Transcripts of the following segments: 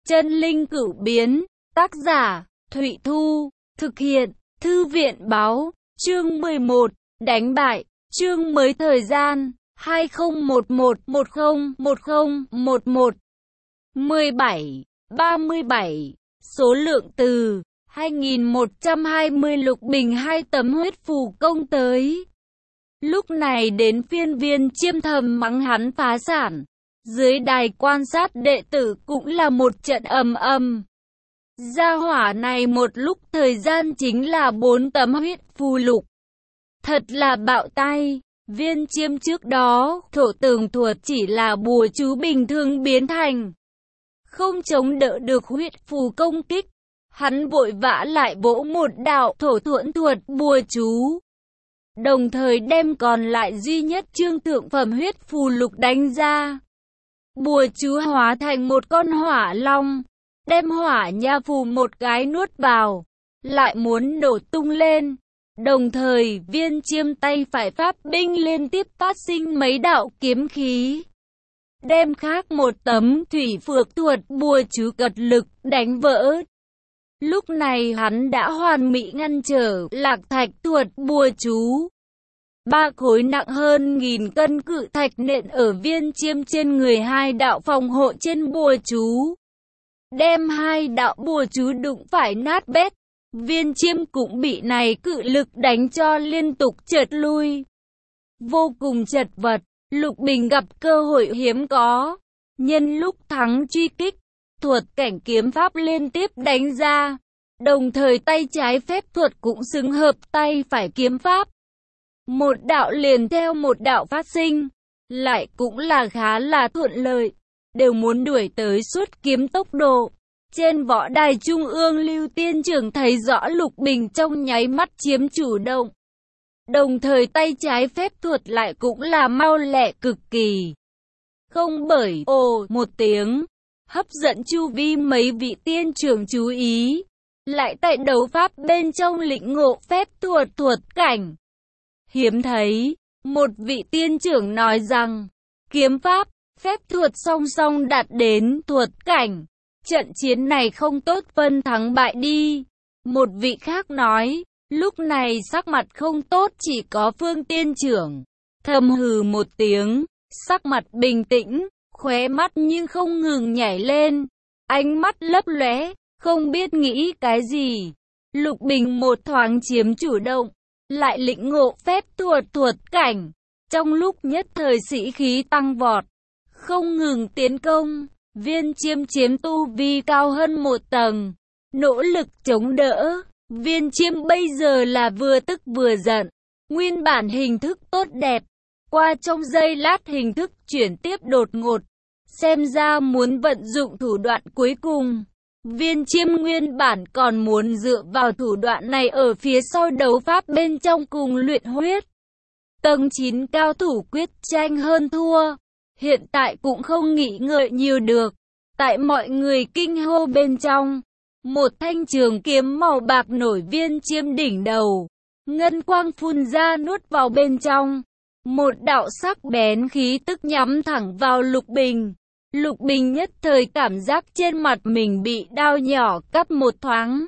Chân linh cửu biến, tác giả, Thụy Thu, thực hiện, Thư viện báo, chương 11, đánh bại, chương mới thời gian, 2011-10-10-11, 17, 37, số lượng từ, 2120 Lục Bình 2 tấm huyết phù công tới. Lúc này đến phiên Viên Chiêm thầm mắng hắn phá sản. Dưới đài quan sát đệ tử cũng là một trận ầm ầm. Gia hỏa này một lúc thời gian chính là 4 tấm huyết phù lục. Thật là bạo tay. Viên Chiêm trước đó, thổ tường thuật chỉ là bùa chú bình thường biến thành. Không chống đỡ được huyết phù công kích. Hắn vội vã lại vỗ một đạo thổ thuẫn thuật bùa chú. Đồng thời đem còn lại duy nhất chương thượng phẩm huyết phù lục đánh ra. Bùa chú hóa thành một con hỏa long, đem hỏa nha phù một cái nuốt vào, lại muốn nổ tung lên. Đồng thời Viên Chiêm tay phải pháp binh liên tiếp phát sinh mấy đạo kiếm khí. Đem khác một tấm thủy phược thuật bùa chú cật lực đánh vỡ. Lúc này hắn đã hoàn mỹ ngăn trở lạc thạch thuật bùa chú. 3 khối nặng hơn 1000 cân cự thạch nện ở Viên Chiêm trên người 2 đạo phòng hộ trên bùa chú. Đem 2 đạo bùa chú đụng phải nát bét. Viên Chiêm cũng bị này cự lực đánh cho liên tục trượt lui. Vô cùng chật vật, Lục Bình gặp cơ hội hiếm có. Nhân lúc thắng truy kích, thuật cảnh kiếm pháp liên tiếp đánh ra. Đồng thời tay trái phép thuật cũng xứng hợp tay phải kiếm pháp. Một đạo liền theo một đạo phát sinh, lại cũng là khá là thuận lợi, đều muốn đuổi tới suốt kiếm tốc độ. Trên võ đài trung ương Lưu Tiên Trưởng thấy rõ Lục Bình trong nháy mắt chiếm chủ động. Đồng thời tay trái phép thuật lại cũng là mau lẹ cực kỳ. Không bởi ồ một tiếng, hấp dẫn chu vi mấy vị tiên trưởng chú ý. Lại tại đấu pháp bên trong lĩnh ngộ phép thuật cảnh. Hiếm thấy, một vị tiên trưởng nói rằng, kiếm pháp, phép thuật song song đạt đến thuật cảnh. Trận chiến này không tốt phân thắng bại đi. Một vị khác nói, lúc này sắc mặt không tốt chỉ có Phương tiên trưởng. Thầm hừ một tiếng, sắc mặt bình tĩnh, khóe mắt nhưng không ngừng nhảy lên. Ánh mắt lấp lóe, không biết nghĩ cái gì. Lục Bình một thoáng chiếm chủ động. Lại lĩnh ngộ phép thuật cảnh, trong lúc nhất thời sĩ khí tăng vọt, không ngừng tiến công. Viên Chiêm chiếm tu vi cao hơn một tầng, nỗ lực chống đỡ. Viên Chiêm bây giờ là vừa tức vừa giận, nguyên bản hình thức tốt đẹp, qua trong giây lát hình thức chuyển tiếp đột ngột, xem ra muốn vận dụng thủ đoạn cuối cùng. Viên Chiêm nguyên bản còn muốn dựa vào thủ đoạn này ở phía sau đấu pháp bên trong cùng luyện huyết. Tầng 9 cao thủ quyết tranh hơn thua. Hiện tại cũng không nghĩ ngợi nhiều được. Tại mọi người kinh hô bên trong, một thanh trường kiếm màu bạc nổi Viên Chiêm đỉnh đầu. Ngân quang phun ra nuốt vào bên trong. Một đạo sắc bén khí tức nhắm thẳng vào Lục Bình. Lục Bình nhất thời cảm giác trên mặt mình bị đao nhỏ cắt một thoáng.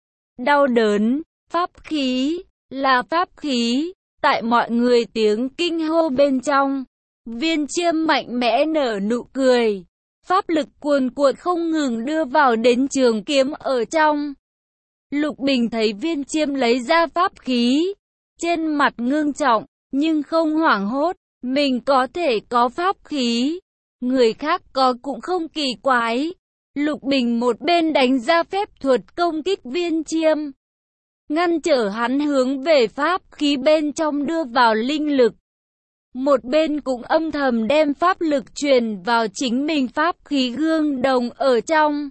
Đau đớn, pháp khí, là pháp khí, tại mọi người tiếng kinh hô bên trong. Viên Chiêm mạnh mẽ nở nụ cười, pháp lực cuồn cuộn không ngừng đưa vào đến trường kiếm ở trong. Lục Bình thấy Viên Chiêm lấy ra pháp khí, trên mặt ngưng trọng, nhưng không hoảng hốt, mình có thể có pháp khí. Người khác có cũng không kỳ quái. Lục Bình một bên đánh ra phép thuật công kích Viên Chiêm, ngăn trở hắn hướng về pháp khí bên trong đưa vào linh lực. Một bên cũng âm thầm đem pháp lực truyền vào chính mình pháp khí gương đồng ở trong.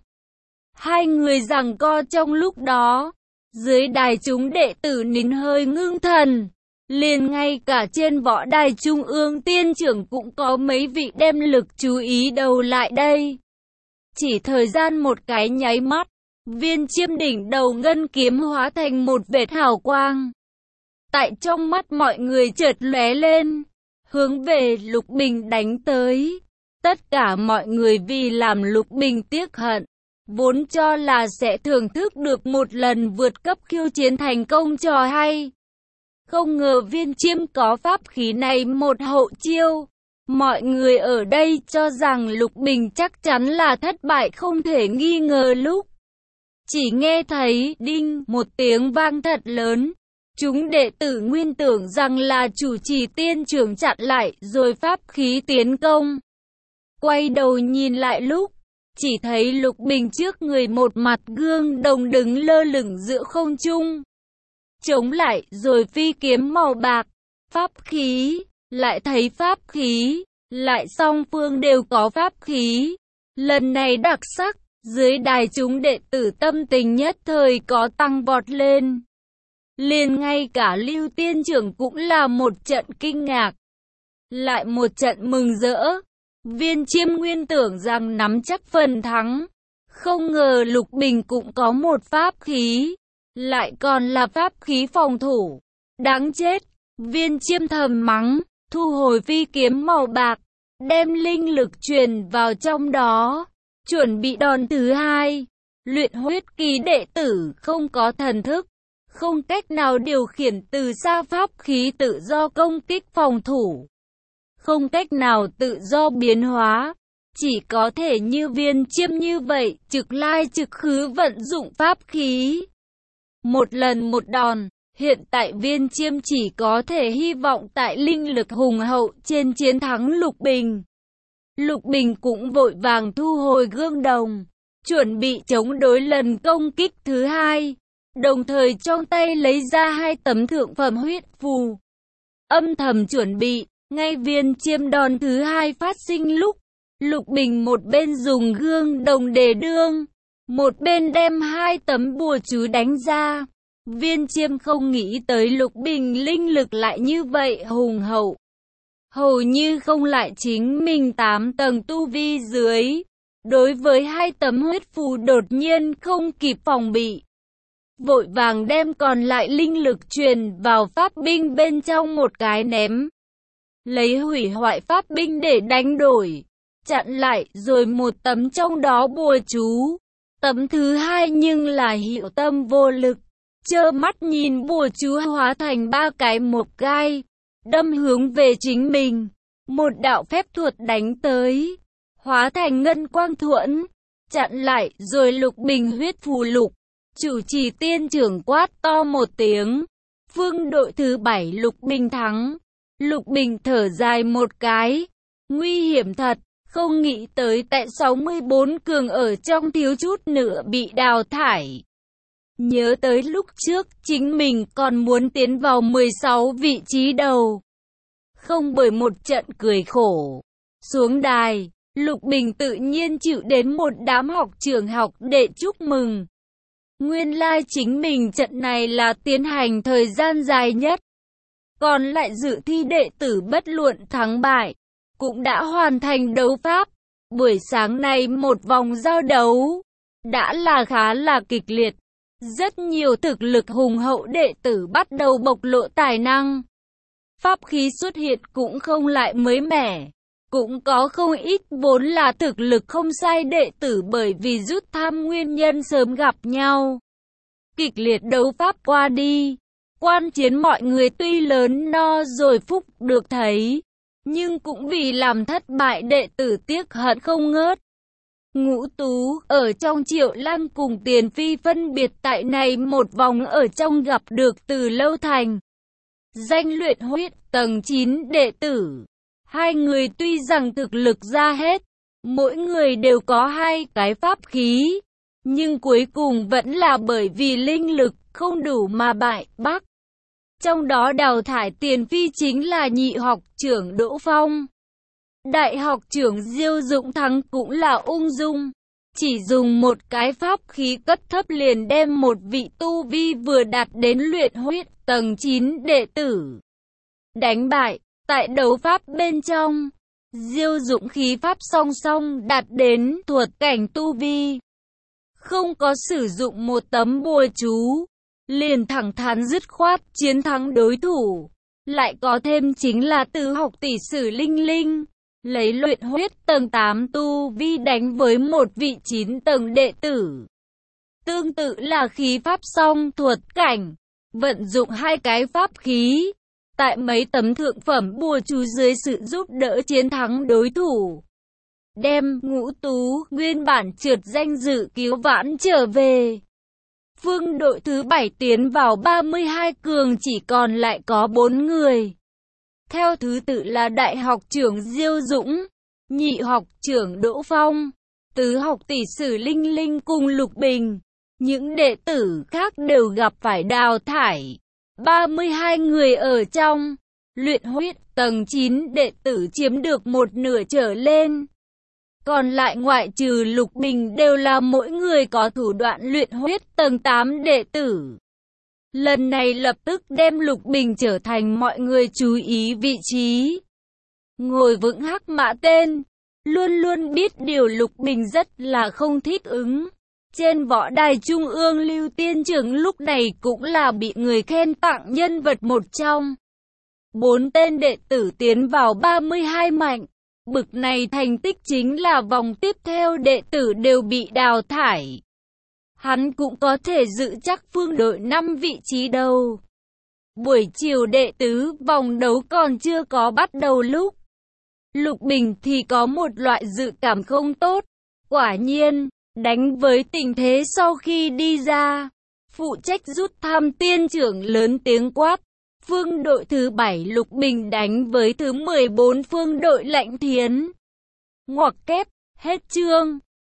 Hai người giằng co trong lúc đó, dưới đài chúng đệ tử nín hơi ngưng thần. Liền ngay cả trên võ đài trung ương tiên trưởng cũng có mấy vị đem lực chú ý đầu lại đây. Chỉ thời gian một cái nháy mắt, Viên Chiêm đỉnh đầu ngân kiếm hóa thành một vệt hào quang. Tại trong mắt mọi người chợt lóe lên, hướng về Lục Bình đánh tới. Tất cả mọi người vì làm Lục Bình tiếc hận, vốn cho là sẽ thưởng thức được một lần vượt cấp khiêu chiến thành công trò hay. Không ngờ Viên Chiêm có pháp khí này một hậu chiêu. Mọi người ở đây cho rằng Lục Bình chắc chắn là thất bại không thể nghi ngờ lúc. Chỉ nghe thấy đinh một tiếng vang thật lớn. Chúng đệ tử nguyên tưởng rằng là chủ trì tiên trưởng chặn lại rồi pháp khí tiến công. Quay đầu nhìn lại lúc, chỉ thấy Lục Bình trước người một mặt gương đồng đứng lơ lửng giữa không trung. Chống lại rồi phi kiếm màu bạc, pháp khí, lại thấy pháp khí, lại song phương đều có pháp khí. Lần này đặc sắc, dưới đài chúng đệ tử tâm tình nhất thời có tăng vọt lên. Liền ngay cả Lưu Tiên trưởng cũng là một trận kinh ngạc, lại một trận mừng rỡ. Viên Chiêm nguyên tưởng rằng nắm chắc phần thắng, không ngờ Lục Bình cũng có một pháp khí, lại còn là pháp khí phòng thủ. Đáng chết, Viên Chiêm thầm mắng, thu hồi phi kiếm màu bạc, đem linh lực truyền vào trong đó, chuẩn bị đòn thứ hai. Luyện huyết kỳ đệ tử không có thần thức, không cách nào điều khiển từ xa pháp khí tự do công kích phòng thủ, không cách nào tự do biến hóa, chỉ có thể như Viên Chiêm như vậy, trực lai trực khứ vận dụng pháp khí. Một lần một đòn, hiện tại Viên Chiêm chỉ có thể hy vọng tại linh lực hùng hậu trên chiến thắng Lục Bình. Lục Bình cũng vội vàng thu hồi gương đồng, chuẩn bị chống đối lần công kích thứ hai, đồng thời trong tay lấy ra 2 tấm thượng phẩm huyết phù. Âm thầm chuẩn bị, ngay Viên Chiêm đòn thứ hai phát sinh lúc, Lục Bình một bên dùng gương đồng để đương, một bên đem 2 tấm bùa chú đánh ra. Viên Chiêm không nghĩ tới Lục Bình linh lực lại như vậy hùng hậu, hầu như không lại chính mình 8 tầng tu vi dưới. Đối với 2 tấm huyết phù đột nhiên không kịp phòng bị, vội vàng đem còn lại linh lực truyền vào pháp binh bên trong một cái ném. Lấy hủy hoại pháp binh để đánh đổi, chặn lại rồi một tấm trong đó bùa chú. Tấm thứ hai nhưng là Hiệu Tâm vô lực, trơ mắt nhìn bùa chú hóa thành 3 cái một gai, đâm hướng về chính mình. Một đạo phép thuật đánh tới, hóa thành ngân quang thuẫn, chặn lại rồi Lục Bình huyết phù lục. Chủ trì tiên trưởng quát to một tiếng, phương đội thứ 7 Lục Bình thắng. Lục Bình thở dài một cái, nguy hiểm thật, không nghĩ tới tại 64 cường ở trong thiếu chút nữa bị đào thải. Nhớ tới lúc trước chính mình còn muốn tiến vào 16 vị trí đầu. Không bởi một trận cười khổ. Xuống đài, Lục Bình tự nhiên chịu đến một đám học trưởng học đệ chúc mừng. Nguyên lai chính mình trận này là tiến hành thời gian dài nhất. Còn lại dự thi đệ tử bất luận thắng bại, cũng đã hoàn thành đấu pháp. Buổi sáng nay một vòng giao đấu, đã là khá là kịch liệt. Rất nhiều thực lực hùng hậu đệ tử bắt đầu bộc lộ tài năng. Pháp khí xuất hiện cũng không lại mới mẻ. Cũng có không ít vốn là thực lực không sai đệ tử bởi vì rút thăm nguyên nhân sớm gặp nhau. Kịch liệt đấu pháp qua đi, quan chiến mọi người tuy lớn no rồi phúc được thấy, nhưng cũng vì làm thất bại đệ tử tiếc hận không ngớt. Ngũ Tú ở trong Triệu Lăng cùng Tiền Phi phân biệt tại này một vòng ở trong gặp được Từ Lâu Thành. Danh luyện huyết tầng 9 đệ tử. 2 người tuy rằng thực lực ra hết, mỗi người đều có 2 cái pháp khí, nhưng cuối cùng vẫn là bởi vì linh lực không đủ mà bại bắc. Trong đó đào thải Tiền Phi chính là nhị học trưởng Đỗ Phong. Đại học trưởng Diêu Dũng thắng cũng là ung dung, chỉ dùng một cái pháp khí cấp thấp liền đem một vị tu vi vừa đạt đến luyện huyết tầng 9 đệ tử đánh bại. Tại đấu pháp bên trong, Diêu Dũng khí pháp song song đạt đến thuật cảnh tu vi, không có sử dụng một tấm bùa chú, liền thẳng thắn dứt khoát chiến thắng đối thủ. Lại có thêm chính là Từ học tỷ sử Linh Linh, lấy luyện huyết tầng 8 tu vi đánh với một vị 9 tầng đệ tử. Tương tự là khí pháp song thuật cảnh, vận dụng hai cái pháp khí, tại mấy tấm thượng phẩm bùa chú dưới sự giúp đỡ chiến thắng đối thủ. Đem Ngũ Tú nguyên bản trượt danh dự cứu vãn trở về. Phương đội thứ 7 tiến vào 32 cường chỉ còn lại có 4 người. Theo thứ tự là Đại học trưởng Diêu Dũng, Nhị học trưởng Đỗ Phong, Tứ học tỷ sử Linh Linh cùng Lục Bình. Những đệ tử khác đều gặp phải đào thải. 32 người ở trong luyện huyết tầng 9 đệ tử chiếm được một nửa trở lên. Còn lại ngoại trừ Lục Bình đều là mỗi người có thủ đoạn luyện huyết tầng 8 đệ tử. Lần này lập tức đem Lục Bình trở thành mọi người chú ý vị trí. Ngồi vững hắc mã tên, luôn luôn biết điều Lục Bình rất là không thích ứng. Trên võ đài trung ương Lưu Tiên Trưởng lúc này cũng là bị người khen tặng nhân vật một trong. 4 tên đệ tử tiến vào 32 mạnh. Bực này thành tích chính là vòng tiếp theo đệ tử đều bị đào thải. Hắn cũng có thể giữ chắc phương đội 5 vị trí đầu. Buổi chiều đệ tứ vòng đấu còn chưa có bắt đầu lúc. Lục Bình thì có một loại dự cảm không tốt. Quả nhiên, đánh với tình thế sau khi đi ra, phụ trách rút thăm tiên trưởng lớn tiếng quát. Phương đội thứ 7 Lục Bình đánh với thứ 14 phương đội Lãnh Thiến. Ngoặc kép, hết chương.